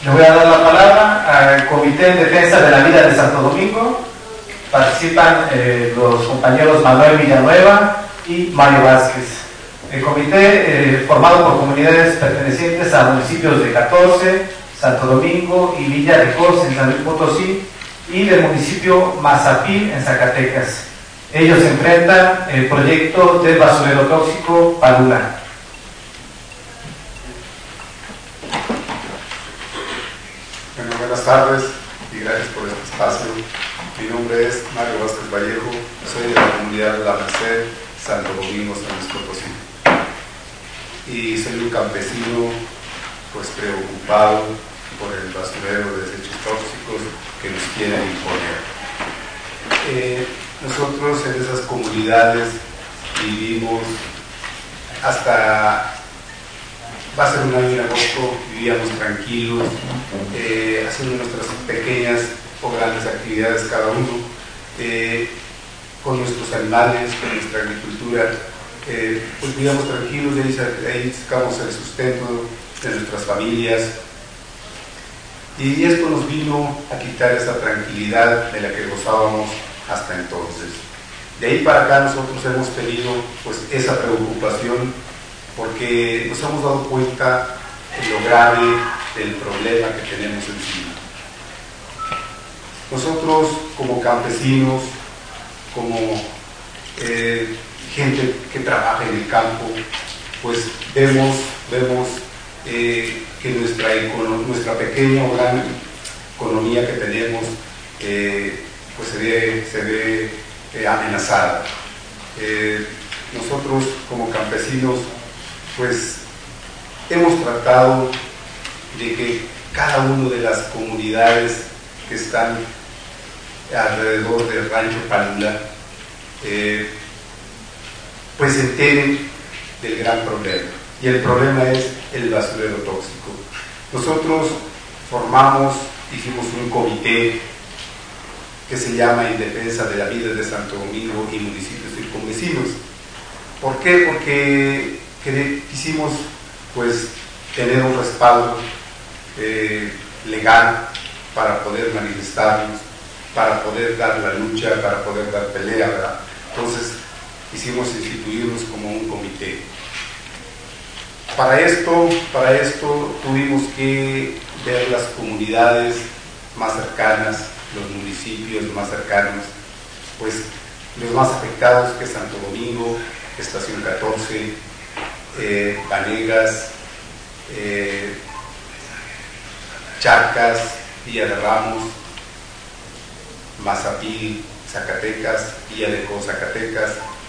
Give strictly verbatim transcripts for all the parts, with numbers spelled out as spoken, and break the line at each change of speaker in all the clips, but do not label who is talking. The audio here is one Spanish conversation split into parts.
Le voy a dar la palabra al Comité en Defensa de la Vida de Santo Domingo. Participan eh, los compañeros Manuel Villanueva y Mario Vázquez. El comité, eh, formado por comunidades pertenecientes a municipios de catorce, Santo Domingo y Villa de Cos en San Luis Potosí, y del municipio Mazapil en Zacatecas. Ellos enfrentan el proyecto del basurero tóxico Palula.
Bueno, buenas tardes y gracias por este espacio. Mi nombre es Mario Vázquez Vallejo, soy de la comunidad de La Merced, Santo Domingo, San Luis Potosí. Y soy un campesino pues preocupado por el basurero de desechos tóxicos que nos quieren imponer. Eh, nosotros en esas comunidades vivimos hasta, va a ser un año en agosto, vivíamos tranquilos, eh, haciendo nuestras pequeñas o grandes actividades cada uno, eh, con nuestros animales, con nuestra agricultura, eh, pues vivíamos tranquilos, de ahí, de ahí sacamos el sustento de nuestras familias. Y esto nos vino a quitar esa tranquilidad de la que gozábamos hasta entonces. De ahí para acá nosotros hemos tenido pues esa preocupación porque nos hemos dado cuenta de lo grave del problema que tenemos encima. Nosotros como campesinos, como eh, gente que trabaja en el campo, pues vemos, vemos eh, que nuestra, nuestra pequeña o gran economía que tenemos eh, pues se ve, se ve eh, amenazada. Eh, nosotros como campesinos pues hemos tratado de que cada una de las comunidades que están alrededor del rancho Palula eh, pues se enteren del gran problema, y el problema es el basurero tóxico. Nosotros formamos, hicimos un comité que se llama En Defensa de la Vida de Santo Domingo y municipios circunvecinos. ¿Por qué? Porque quisimos pues tener un respaldo eh, legal para poder manifestarnos, para poder dar la lucha, para poder dar pelea, ¿verdad? Entonces quisimos instituirnos como un comité. Para esto, para esto tuvimos que ver las comunidades más cercanas, los municipios más cercanos, pues los más afectados, que es Santo Domingo, Estación catorce, eh, Vanegas, eh, Charcas, Villa de Ramos, Mazapil, Zacatecas, Villa de Cos, Zacatecas,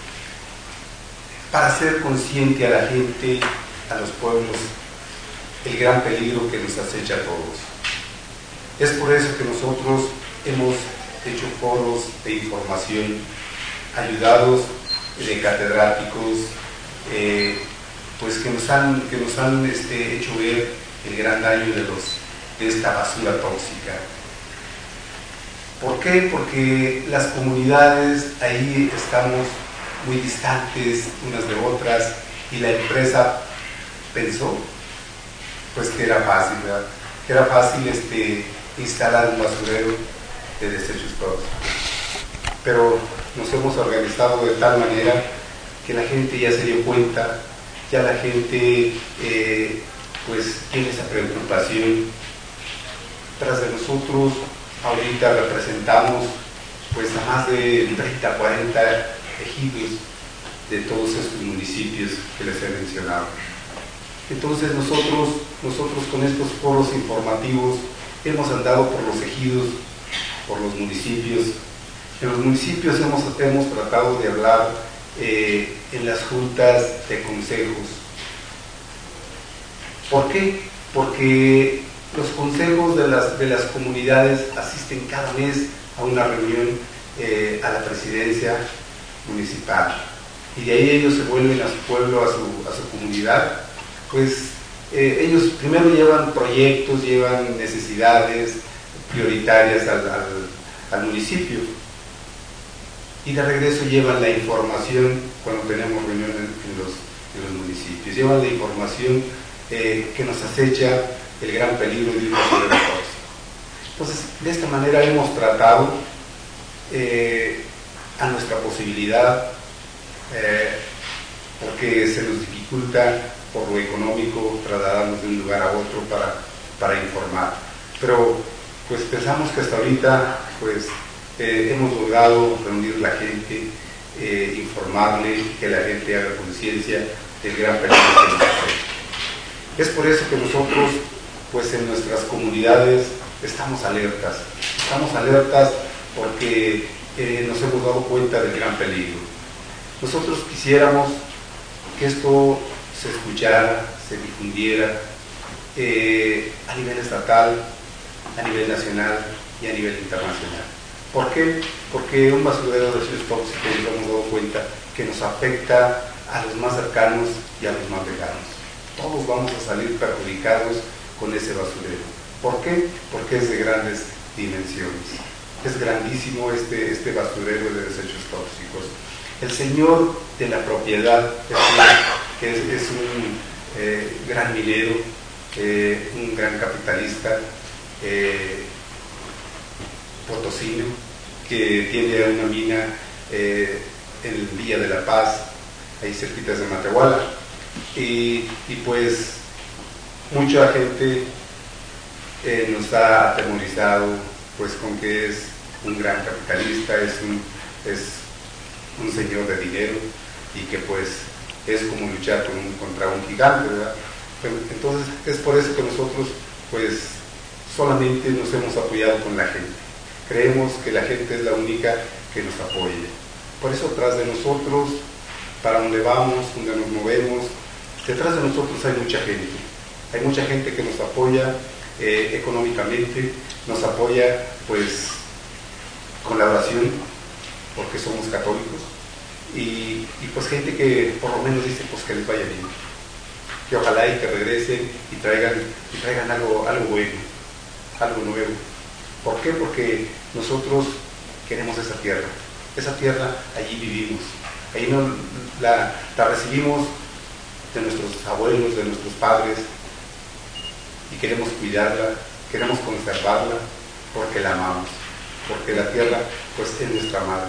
para hacer consciente a la gente, a los pueblos, el gran peligro que nos acecha a todos. Es por eso que nosotros hemos hecho foros de información, ayudados de catedráticos, eh, pues que nos han, que nos han este, hecho ver el gran daño de, los, de esta basura tóxica. ¿Por qué? Porque las comunidades ahí estamos muy distantes unas de otras, y la empresa pensó pues que era fácil, ¿verdad? Que era fácil este, instalar un basurero de desechos tóxicos. Pero nos hemos organizado de tal manera que la gente ya se dio cuenta, ya la gente eh, pues tiene esa preocupación. Tras de nosotros ahorita representamos pues a más de treinta, cuarenta ejidos de todos estos municipios que les he mencionado. Entonces nosotros, nosotros con estos foros informativos hemos andado por los ejidos, por los municipios. En los municipios hemos, hemos tratado de hablar eh, en las juntas de consejos. ¿Por qué? Porque los consejos de las, de las comunidades asisten cada mes a una reunión eh, a la presidencia municipal, y de ahí ellos se vuelven a su pueblo, a su, a su comunidad. Pues eh, ellos primero llevan proyectos, llevan necesidades prioritarias al, al, al municipio, y de regreso llevan la información cuando tenemos reuniones en los, en los municipios, llevan la información eh, que nos acecha el gran peligro de un basurero tóxico. Entonces, de esta manera hemos tratado eh, a nuestra posibilidad, eh, porque se nos dificulta por lo económico trasladarnos de un lugar a otro para, para informar. Pero pues pensamos que hasta ahorita pues eh, hemos logrado reunir la gente, eh, informarle, que la gente haga conciencia del gran peligro que nos afecta. Es por eso que nosotros pues en nuestras comunidades estamos alertas, estamos alertas porque eh, nos hemos dado cuenta del gran peligro. Nosotros quisiéramos que esto se escuchara, se difundiera eh, a nivel estatal, a nivel nacional y a nivel internacional. ¿Por qué? Porque un basurero de residuos tóxicos nos hemos dado cuenta que nos afecta a los más cercanos y a los más lejanos. Todos vamos a salir perjudicados con ese basurero. ¿Por qué? Porque es de grandes dimensiones. Es grandísimo este, este basurero de desechos tóxicos. El señor de la propiedad, que es, es un eh, gran minero, eh, un gran capitalista, eh, potosino, que tiene una mina eh, en Villa de la Paz, ahí cerquitas de Matehuala, y, y pues mucha gente eh, nos ha atemorizado pues con que es un gran capitalista, es un, es un señor de dinero y que pues es como luchar con un, contra un gigante, ¿verdad? Entonces es por eso que nosotros pues solamente nos hemos apoyado con la gente. Creemos que la gente es la única que nos apoya. Por eso atrás de nosotros, para donde vamos, donde nos movemos, detrás de nosotros hay mucha gente. Hay mucha gente que nos apoya eh, económicamente, nos apoya pues con la oración, porque somos católicos, y, y pues gente que por lo menos dice pues que les vaya bien, que ojalá y que regresen y traigan, y traigan algo, algo bueno, algo nuevo. ¿Por qué? Porque nosotros queremos esa tierra, esa tierra allí vivimos, ahí no, la, la recibimos de nuestros abuelos, de nuestros padres, y queremos cuidarla, queremos conservarla, porque la amamos, porque la tierra pues es nuestra madre.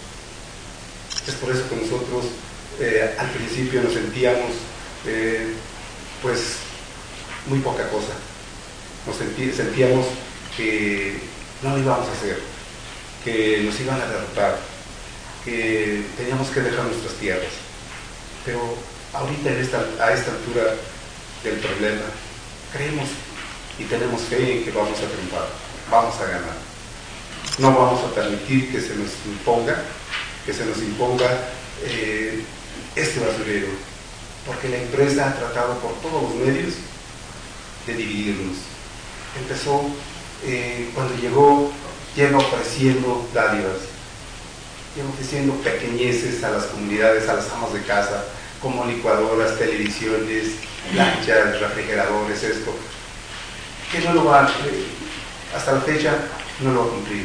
Es por eso que nosotros eh, al principio nos sentíamos eh, pues muy poca cosa, nos sentí, sentíamos que no lo íbamos a hacer, que nos iban a derrotar, que teníamos que dejar nuestras tierras. Pero ahorita en esta, a esta altura del problema creemos y tenemos fe en que vamos a triunfar, vamos a ganar. No vamos a permitir que se nos imponga, que se nos imponga eh, este basurero, porque la empresa ha tratado por todos los medios de dividirnos. Empezó eh, cuando llegó, llega ofreciendo dádivas, llega ofreciendo pequeñeces a las comunidades, a las amas de casa, como licuadoras, televisiones, planchas, refrigeradores, esto, que no lo va, eh, hasta la fecha no lo ha cumplido.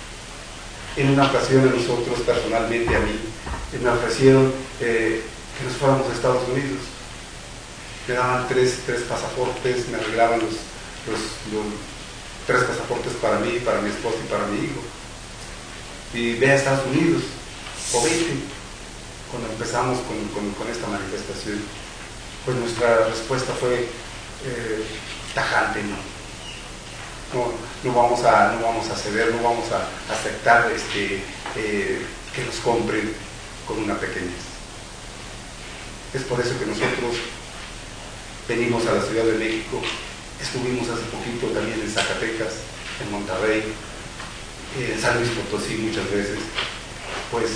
En una ocasión a nosotros, personalmente a mí, me ofrecieron eh, que nos fuéramos a Estados Unidos. Me daban tres, tres pasaportes, me arreglaban los, los, los tres pasaportes para mí, para mi esposa y para mi hijo. Y ve a Estados Unidos, o vete. Cuando empezamos con, con, con esta manifestación, pues nuestra respuesta fue eh, tajante, ¿no? No, no, vamos a, no vamos a ceder, no vamos a aceptar este, eh, que nos compren con una pequeñez. Es por eso que nosotros venimos a la Ciudad de México, estuvimos hace poquito también en Zacatecas, en Monterrey, en San Luis Potosí muchas veces, pues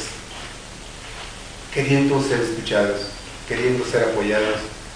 queriendo ser escuchados, queriendo ser apoyados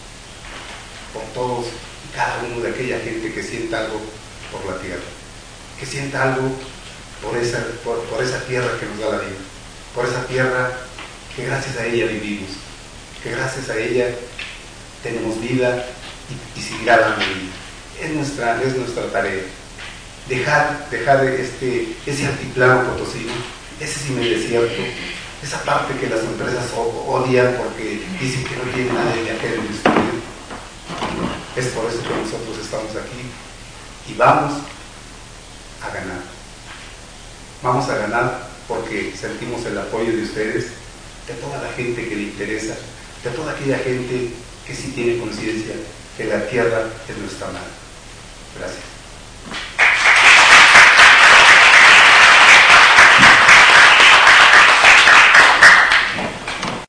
por todos y cada uno de aquella gente que sienta algo por la tierra, que sienta algo por esa, por, por esa tierra que nos da la vida, por esa tierra que gracias a ella vivimos, que gracias a ella tenemos vida y, y seguirá dando vida. Es nuestra, es nuestra tarea, dejar, dejar este, ese altiplano potosino, ese semidesierto, esa parte que las empresas odian porque dicen que no tiene nada de aquel estudio, Es por eso que nosotros estamos aquí y vamos a ganar. Vamos a ganar porque sentimos el apoyo de ustedes, de toda la gente que le interesa, de toda aquella gente que sí tiene conciencia que la tierra es nuestra madre. Gracias.